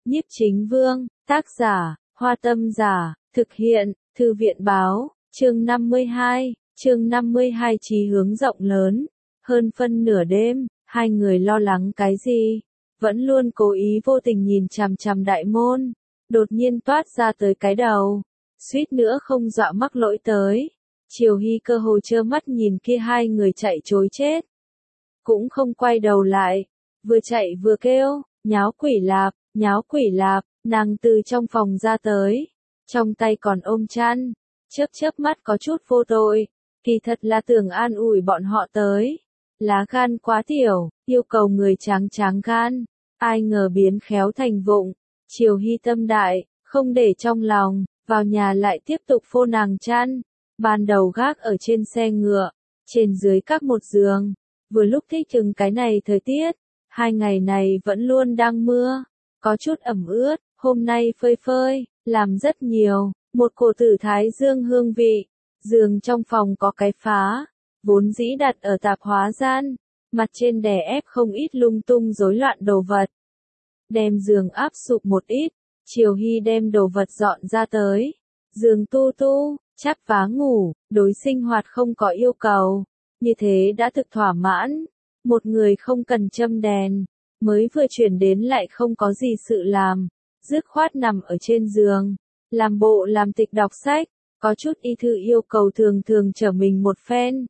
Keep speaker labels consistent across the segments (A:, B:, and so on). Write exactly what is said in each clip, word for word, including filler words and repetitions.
A: Nhiếp Chính Vương, tác giả, Hoa Tâm Giả, thực hiện, Thư viện Báo, chương năm mươi hai, chương năm mươi hai chí hướng rộng lớn. Hơn phân nửa đêm, hai người lo lắng cái gì? Vẫn luôn cố ý vô tình nhìn chằm chằm đại môn, đột nhiên toát ra tới cái đầu, suýt nữa không dọa mắc lỗi tới. Triều Hy cơ hồ trơ mắt nhìn kia hai người chạy trối chết, cũng không quay đầu lại, vừa chạy vừa kêu, nháo quỷ lạp, nháo quỷ lạp. Nàng từ trong phòng ra tới, trong tay còn ôm chăn, chớp chớp mắt có chút vô tội, kỳ thật là tưởng an ủi bọn họ tới. Lá gan quá tiểu, yêu cầu người tráng tráng gan, ai ngờ biến khéo thành vụng. Triều Hy tâm đại, không để trong lòng, vào nhà lại tiếp tục phô nàng chăn. Ban đầu gác ở trên xe ngựa, trên dưới các một giường, vừa lúc thích chừng cái này thời tiết, hai ngày này vẫn luôn đang mưa, có chút ẩm ướt, hôm nay phơi phơi, làm rất nhiều, một cổ tử thái dương hương vị. Giường trong phòng có cái phá, vốn dĩ đặt ở tạp hóa gian, mặt trên đè ép không ít lung tung rối loạn đồ vật. Đem giường áp sụp một ít, Triều Hy đem đồ vật dọn ra tới. Giường tu tu, chắp vá ngủ, đối sinh hoạt không có yêu cầu, như thế đã thực thỏa mãn. Một người không cần châm đèn, mới vừa chuyển đến lại không có gì sự làm, dứt khoát nằm ở trên giường, làm bộ làm tịch đọc sách, có chút y thư yêu cầu thường thường trở mình một phen.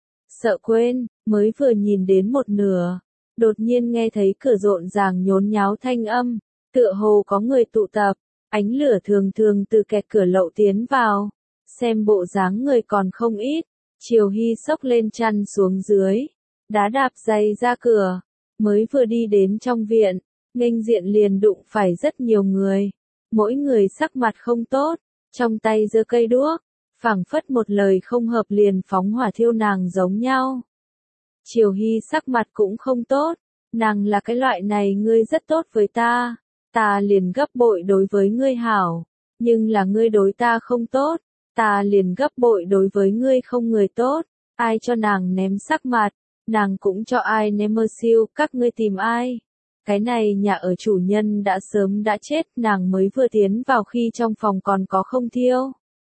A: Sợ quên, mới vừa nhìn đến một nửa, đột nhiên nghe thấy cửa rộn ràng nhốn nháo thanh âm, tựa hồ có người tụ tập, ánh lửa thường thường từ kẹt cửa lậu tiến vào, xem bộ dáng người còn không ít. Triều Hy xốc lên chăn xuống dưới, đá đạp giày ra cửa, mới vừa đi đến trong viện, nghênh diện liền đụng phải rất nhiều người, mỗi người sắc mặt không tốt, trong tay giơ cây đuốc, phảng phất một lời không hợp liền phóng hỏa thiêu nàng giống nhau. Triều Hy sắc mặt cũng không tốt, nàng là cái loại này ngươi rất tốt với ta, ta liền gấp bội đối với ngươi hảo, nhưng là ngươi đối ta không tốt, ta liền gấp bội đối với ngươi không người tốt. Ai cho nàng ném sắc mặt, nàng cũng cho ai ném mơ siêu, các ngươi tìm ai. Cái này nhà ở chủ nhân đã sớm đã chết, nàng mới vừa tiến vào khi trong phòng còn có không thiêu.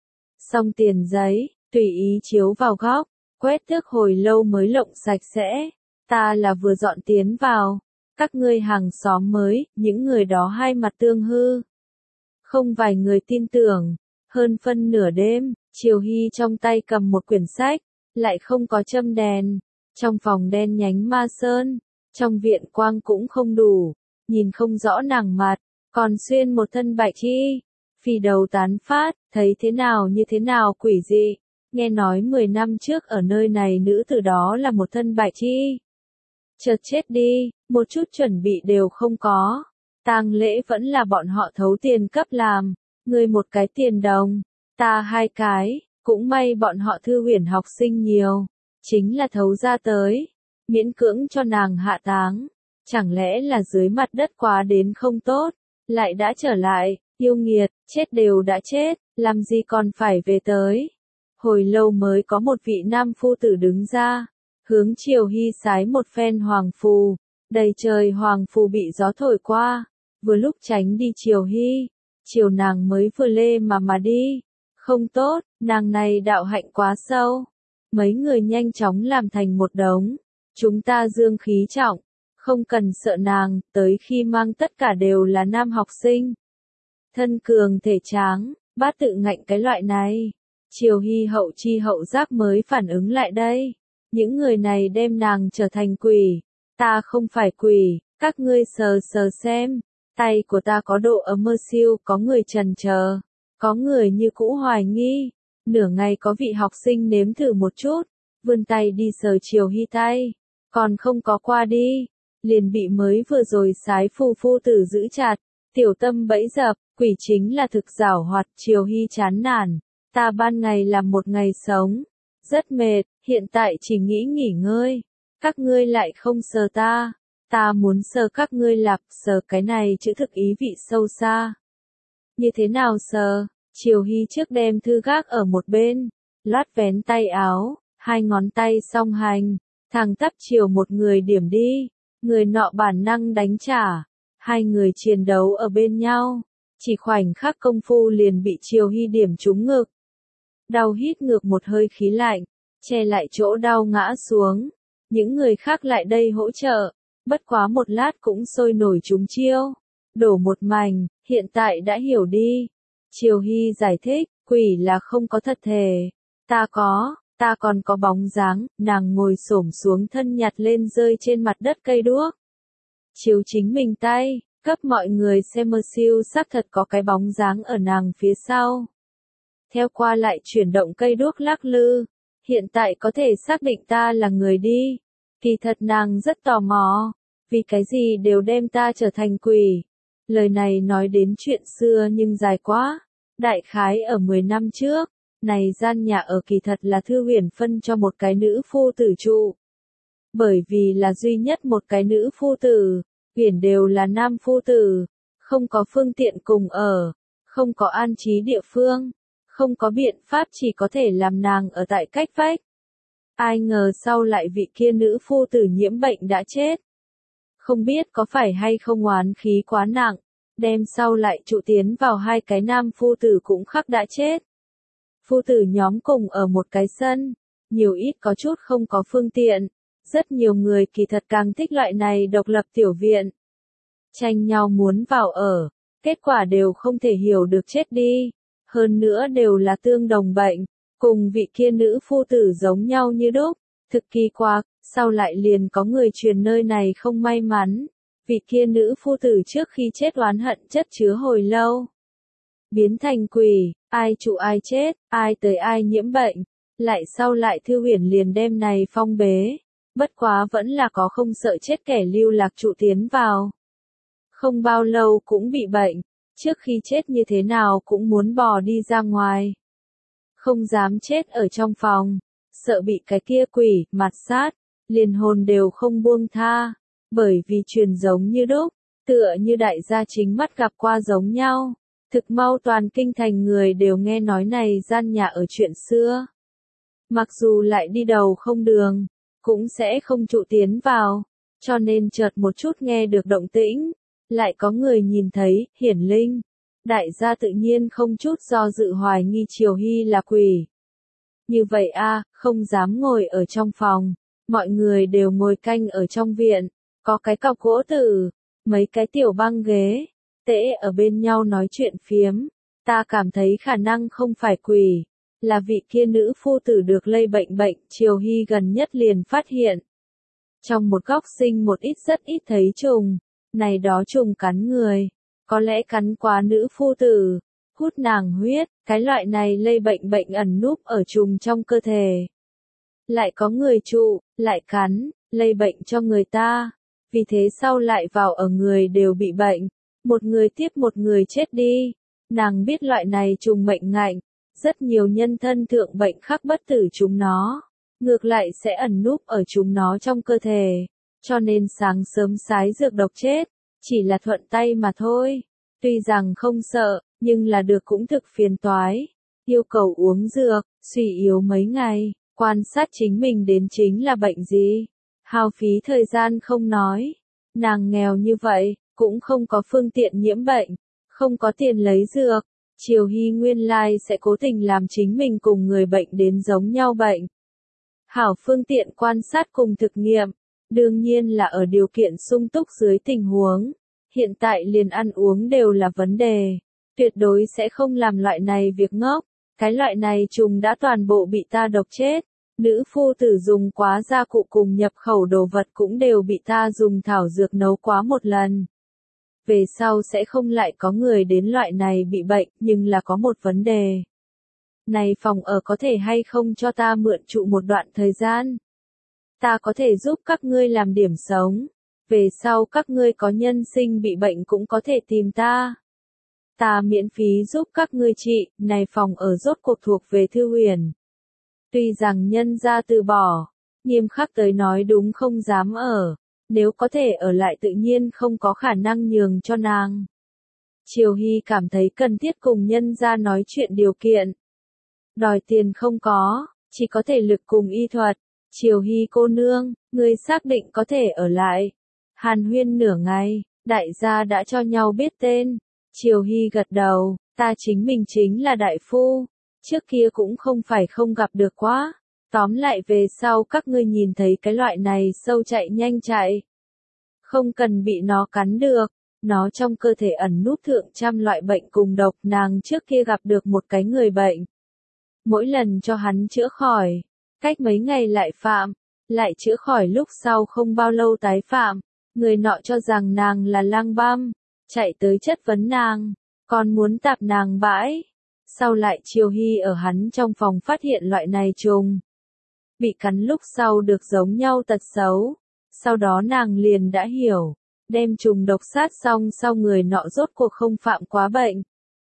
A: Xong tiền giấy, tùy ý chiếu vào góc, quét tước hồi lâu mới lộng sạch sẽ. Ta là vừa dọn tiến vào, các ngươi hàng xóm mới, những người đó hai mặt tương hư. Không vài người tin tưởng, hơn phân nửa đêm, Triều Hy trong tay cầm một quyển sách, lại không có châm đèn, trong phòng đen nhánh ma sơn, trong viện quang cũng không đủ, nhìn không rõ nàng mặt, còn xuyên một thân bạch y, phì đầu tán phát, thấy thế nào như thế nào quỷ dị. Nghe nói mười năm trước ở nơi này nữ tử đó là một thân bạch y. Chợt chết đi, một chút chuẩn bị đều không có. Tang lễ vẫn là bọn họ thấu tiền cấp làm, ngươi một cái tiền đồng, ta hai cái, cũng may bọn họ thư huyền học sinh nhiều, chính là thấu ra tới, miễn cưỡng cho nàng hạ táng. Chẳng lẽ là dưới mặt đất quá đến không tốt, lại đã trở lại, yêu nghiệt, chết đều đã chết, làm gì còn phải về tới. Hồi lâu mới có một vị nam phu tử đứng ra, hướng Triều Hy sái một phen hoàng phù, đầy trời hoàng phù bị gió thổi qua, vừa lúc tránh đi Triều Hy, chiều nàng mới vừa lê mà mà đi. Không tốt, nàng này đạo hạnh quá sâu. Mấy người nhanh chóng làm thành một đống, chúng ta dương khí trọng, không cần sợ nàng, tới khi mang tất cả đều là nam học sinh. Thân cường thể tráng, bát tự ngạnh cái loại này. Triều Hy hậu chi hậu giác mới phản ứng lại đây. Những người này đem nàng trở thành quỷ. Ta không phải quỷ, các ngươi sờ sờ xem. Tay của ta có độ ấm mơ siêu, có người trần chờ, có người như cũ hoài nghi. Nửa ngày có vị học sinh nếm thử một chút, vươn tay đi sờ Triều Hy tay, còn không có qua đi, liền bị mới vừa rồi sái phu phu tử giữ chặt. Tiểu tâm bẫy dập, quỷ chính là thực giảo hoạt. Triều Hy chán nản, ta ban ngày làm một ngày sống, rất mệt, hiện tại chỉ nghĩ nghỉ ngơi, các ngươi lại không sờ ta, ta muốn sờ các ngươi lạp. Sờ cái này chữ thực ý vị sâu xa. Như thế nào sờ? Triều Hy trước đem thư gác ở một bên, lót vén tay áo, hai ngón tay song hành, thẳng tắp chiều một người điểm đi, người nọ bản năng đánh trả, Hai người chiến đấu ở bên nhau, chỉ khoảnh khắc công phu liền bị Triều Hy điểm trúng ngực. Đau hít ngược một hơi khí lạnh, che lại chỗ đau ngã xuống. Những người khác lại đây hỗ trợ, bất quá một lát cũng sôi nổi trúng chiêu. Đổ một mảnh, hiện tại đã hiểu đi. Triều Hy giải thích, quỷ là không có thật thể. Ta có, ta còn có bóng dáng, nàng ngồi xổm xuống thân nhặt lên rơi trên mặt đất cây đuốc. Chiếu chính mình tay, cấp mọi người xem mơ siêu xác thật có cái bóng dáng ở nàng phía sau. Theo qua lại chuyển động cây đuốc lắc lư, hiện tại có thể xác định ta là người đi. Kỳ thật nàng rất tò mò, vì cái gì đều đem ta trở thành quỷ. Lời này nói đến chuyện xưa nhưng dài quá, đại khái ở mười năm trước, này gian nhà ở kỳ thật là Thư Huyền phân cho một cái nữ phu tử trụ. Bởi vì là duy nhất một cái nữ phu tử, Huyền đều là nam phu tử, không có phương tiện cùng ở, không có an trí địa phương, không có biện pháp chỉ có thể làm nàng ở tại cách vách. Ai ngờ sau lại vị kia nữ phu tử nhiễm bệnh đã chết. Không biết có phải hay không oán khí quá nặng, đem sau lại trụ tiến vào hai cái nam phu tử cũng khắc đã chết. Phu tử nhóm cùng ở một cái sân, nhiều ít có chút không có phương tiện, rất nhiều người kỳ thật càng thích loại này độc lập tiểu viện. Tranh nhau muốn vào ở, kết quả đều không thể hiểu được chết đi, hơn nữa đều là tương đồng bệnh, cùng vị kia nữ phu tử giống nhau như đúc, thực kỳ quặc, sau lại liền có người truyền nơi này không may mắn, vị kia nữ phu tử trước khi chết oán hận chất chứa hồi lâu. Biến thành quỷ, ai trụ ai chết, ai tới ai nhiễm bệnh, lại sau lại Thư Huyền liền đem này phong bế, bất quá vẫn là có không sợ chết kẻ lưu lạc trụ tiến vào. Không bao lâu cũng bị bệnh, trước khi chết như thế nào cũng muốn bò đi ra ngoài. Không dám chết ở trong phòng, sợ bị cái kia quỷ, mặt sát, liền hồn đều không buông tha, bởi vì truyền giống như đúc, tựa như đại gia chính mắt gặp qua giống nhau. Thực mau toàn kinh thành người đều nghe nói này gian nhà ở chuyện xưa. Mặc dù lại đi đầu không đường, cũng sẽ không trụ tiến vào, cho nên chợt một chút nghe được động tĩnh, lại có người nhìn thấy, hiển linh. Đại gia tự nhiên không chút do dự hoài nghi Triều Hy là quỷ. Như vậy a, không dám ngồi ở trong phòng, mọi người đều ngồi canh ở trong viện, có cái cọc gỗ tử, mấy cái tiểu băng ghế, tễ ở bên nhau nói chuyện phiếm. Ta cảm thấy khả năng không phải quỷ, là vị kia nữ phu tử được lây bệnh bệnh, Triều Hy gần nhất liền phát hiện. Trong một góc sinh một ít rất ít thấy trùng, này đó trùng cắn người, có lẽ cắn quá nữ phu tử, hút nàng huyết, cái loại này lây bệnh bệnh ẩn núp ở trùng trong cơ thể. Lại có người trụ, lại cắn, lây bệnh cho người ta, vì thế sau lại vào ở người đều bị bệnh, một người tiếp một người chết đi. Nàng biết loại này trùng mệnh ngạnh, rất nhiều nhân thân thượng bệnh khắc bất tử chúng nó, ngược lại sẽ ẩn núp ở chúng nó trong cơ thể, cho nên sáng sớm sái dược độc chết, chỉ là thuận tay mà thôi. Tuy rằng không sợ, nhưng là được cũng thực phiền toái, yêu cầu uống dược, suy yếu mấy ngày, quan sát chính mình đến chính là bệnh gì, hao phí thời gian không nói. Nàng nghèo như vậy, cũng không có phương tiện nhiễm bệnh, không có tiền lấy dược, Triều Hy nguyên lai sẽ cố tình làm chính mình cùng người bệnh đến giống nhau bệnh. Hảo phương tiện quan sát cùng thực nghiệm, đương nhiên là ở điều kiện sung túc dưới tình huống, hiện tại liền ăn uống đều là vấn đề, tuyệt đối sẽ không làm loại này việc ngốc, cái loại này trùng đã toàn bộ bị ta độc chết. Nữ phu tử dùng quá gia cụ cùng nhập khẩu đồ vật cũng đều bị ta dùng thảo dược nấu quá một lần. Về sau sẽ không lại có người đến loại này bị bệnh, nhưng là có một vấn đề. Này phòng ở có thể hay không cho ta mượn trụ một đoạn thời gian? Ta có thể giúp các ngươi làm điểm sống. Về sau các ngươi có nhân sinh bị bệnh cũng có thể tìm ta. Ta miễn phí giúp các ngươi trị, này phòng ở rốt cuộc thuộc về Thư Huyền. Tuy rằng nhân gia từ bỏ, nghiêm khắc tới nói đúng không dám ở, nếu có thể ở lại tự nhiên không có khả năng nhường cho nàng. Triều Hy cảm thấy cần thiết cùng nhân gia nói chuyện điều kiện. Đòi tiền không có, chỉ có thể lực cùng y thuật. Triều Hy cô nương, ngươi xác định có thể ở lại. Hàn huyên nửa ngày, Đại gia đã cho nhau biết tên. Triều Hy gật đầu, ta chính mình chính là đại phu. Trước kia cũng không phải không gặp được quá. Tóm lại về sau các ngươi nhìn thấy cái loại này sâu chạy nhanh chạy. Không cần bị nó cắn được. Nó trong cơ thể ẩn núp thượng trăm loại bệnh cùng độc, nàng trước kia gặp được một cái người bệnh. Mỗi lần cho hắn chữa khỏi, cách mấy ngày lại phạm, lại chữa khỏi lúc sau không bao lâu tái phạm. Người nọ cho rằng nàng là lang băm, chạy tới chất vấn nàng, còn muốn tạp nàng bãi. Sau lại Triều Hy ở hắn trong phòng phát hiện loại này trùng. Bị cắn lúc sau được giống nhau tật xấu. Sau đó nàng liền đã hiểu, đem trùng độc sát xong sau người nọ rốt cuộc không phạm quá bệnh.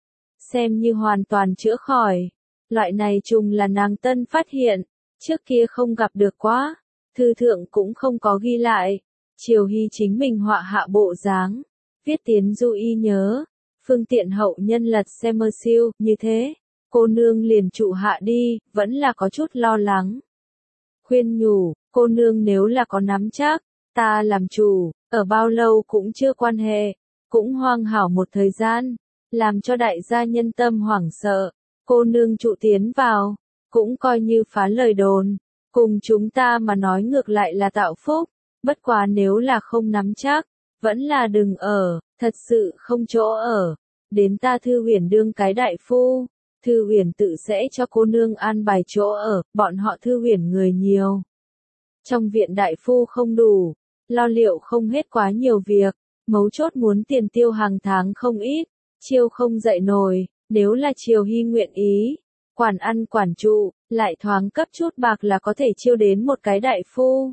A: Xem như hoàn toàn chữa khỏi. Loại này trùng là nàng tân phát hiện, trước kia không gặp được quá, thư thượng cũng không có ghi lại. Triều Hy chính mình họa hạ bộ dáng, viết tiến du y nhớ, phương tiện hậu nhân lật xem mơ siêu, như thế, cô nương liền trụ hạ đi, vẫn là có chút lo lắng. Khuyên nhủ, cô nương nếu là có nắm chắc, ta làm chủ, ở bao lâu cũng chưa quan hệ, cũng hoang hảo một thời gian, làm cho đại gia nhân tâm hoảng sợ, cô nương trụ tiến vào, cũng coi như phá lời đồn, cùng chúng ta mà nói ngược lại là tạo phúc, bất quá nếu là không nắm chắc, vẫn là đừng ở, thật sự không chỗ ở, đến ta Thư Huyền đương cái đại phu, Thư Huyền tự sẽ cho cô nương an bài chỗ ở, bọn họ Thư Huyền người nhiều. Trong viện đại phu không đủ, lo liệu không hết quá nhiều việc, mấu chốt muốn tiền tiêu hàng tháng không ít, chiêu không dậy nổi, nếu là Triều Hy nguyện ý, quản ăn quản trụ, lại thoáng cấp chút bạc là có thể chiêu đến một cái đại phu.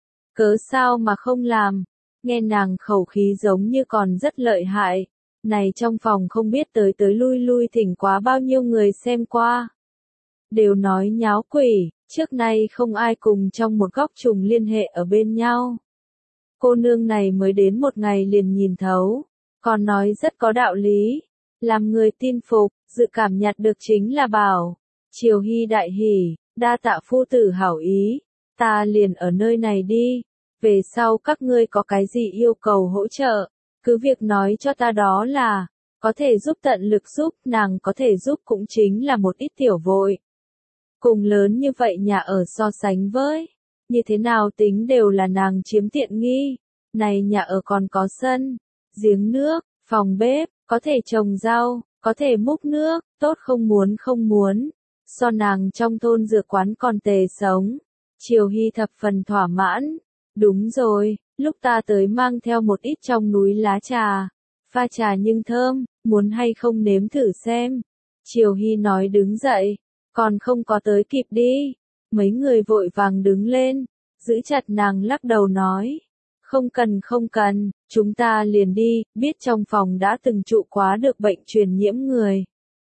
A: Cớ sao mà không làm, nghe nàng khẩu khí giống như còn rất lợi hại, này trong phòng không biết tới tới lui lui thỉnh quá bao nhiêu người xem qua. Đều nói nháo quỷ, trước nay không ai cùng trong một góc trùng liên hệ ở bên nhau. Cô nương này mới đến một ngày liền nhìn thấu, còn nói rất có đạo lý, làm người tin phục, dự cảm nhặt được chính là bảo. Triều Hy đại hỉ, đa tạ phu tử hảo ý, ta liền ở nơi này đi, về sau các ngươi có cái gì yêu cầu hỗ trợ, cứ việc nói cho ta đó là, có thể giúp tận lực giúp, nàng có thể giúp cũng chính là một ít tiểu vội. Cùng lớn như vậy nhà ở so sánh với, như thế nào tính đều là nàng chiếm tiện nghi, này nhà ở còn có sân, giếng nước, phòng bếp, có thể trồng rau, có thể múc nước, tốt không muốn không muốn, so nàng trong thôn dược quán còn tề sống. Triều Hy thập phần thỏa mãn, đúng rồi, lúc ta tới mang theo một ít trong núi lá trà, pha trà nhưng thơm, muốn hay không nếm thử xem. Triều Hy nói đứng dậy, còn không có tới kịp đi, mấy người vội vàng đứng lên, giữ chặt nàng lắc đầu nói, không cần không cần, chúng ta liền đi, biết trong phòng đã từng trụ quá được bệnh truyền nhiễm người.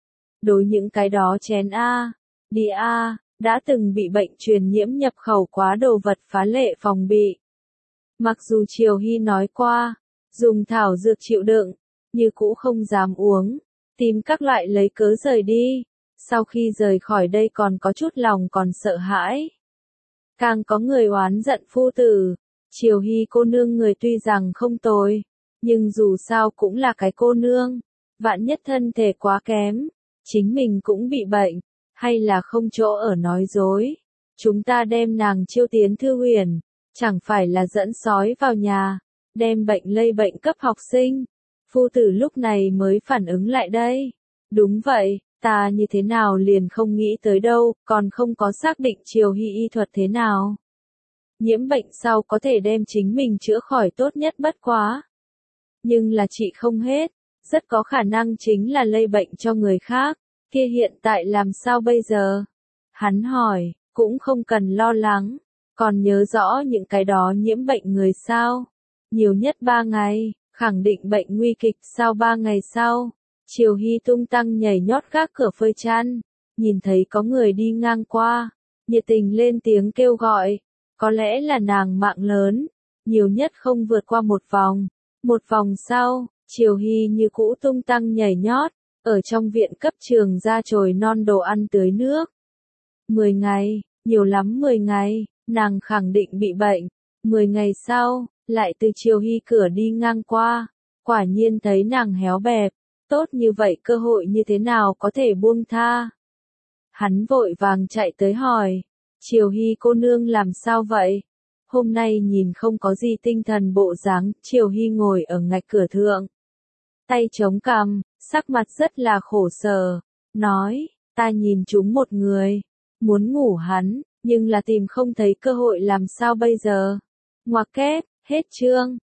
A: Đối những cái đó chén a, đi a, đã từng bị bệnh truyền nhiễm nhập khẩu quá đồ vật phá lệ phòng bị. Mặc dù Triều Hy nói qua, dùng thảo dược chịu đựng, như cũ không dám uống, tìm các loại lấy cớ rời đi. Sau khi rời khỏi đây còn có chút lòng còn sợ hãi. Càng có người oán giận phu tử, Triều Hy cô nương người tuy rằng không tồi, nhưng dù sao cũng là cái cô nương, vạn nhất thân thể quá kém, chính mình cũng bị bệnh, hay là không chỗ ở nói dối. Chúng ta đem nàng chiêu tiến Thư Huyền, chẳng phải là dẫn sói vào nhà, đem bệnh lây bệnh cấp học sinh. Phu tử lúc này mới phản ứng lại đây. Đúng vậy. Ta như thế nào liền không nghĩ tới đâu, còn không có xác định Triều Hy y thuật thế nào. Nhiễm bệnh sau có thể đem chính mình chữa khỏi tốt nhất bất quá. Nhưng là trị không hết, rất có khả năng chính là lây bệnh cho người khác, kia hiện tại làm sao bây giờ? Hắn hỏi, cũng không cần lo lắng, còn nhớ rõ những cái đó nhiễm bệnh người sao? Nhiều nhất ba ngày, khẳng định bệnh nguy kịch sau ba ngày sau. Triều Hy tung tăng nhảy nhót gác cửa phơi chăn, nhìn thấy có người đi ngang qua, nhiệt tình lên tiếng kêu gọi, có lẽ là nàng mạng lớn, nhiều nhất không vượt qua một vòng. Một vòng sau, Triều Hy như cũ tung tăng nhảy nhót, ở trong viện cấp trường ra chồi non đồ ăn tưới nước. Mười ngày, nhiều lắm mười ngày, nàng khẳng định bị bệnh. Mười ngày sau, lại từ Triều Hy cửa đi ngang qua, Quả nhiên thấy nàng héo bẹp, tốt như vậy cơ hội như thế nào có thể buông tha. Hắn vội vàng chạy tới hỏi, Triều Hy cô nương làm sao vậy? Hôm nay nhìn không có gì tinh thần bộ dáng. Triều Hy ngồi ở ngạch cửa thượng, tay chống cằm, sắc mặt rất là khổ sở, nói, ta nhìn chúng một người, muốn ngủ hắn, nhưng là tìm không thấy cơ hội làm sao bây giờ. Ngoặc kép, hết chương.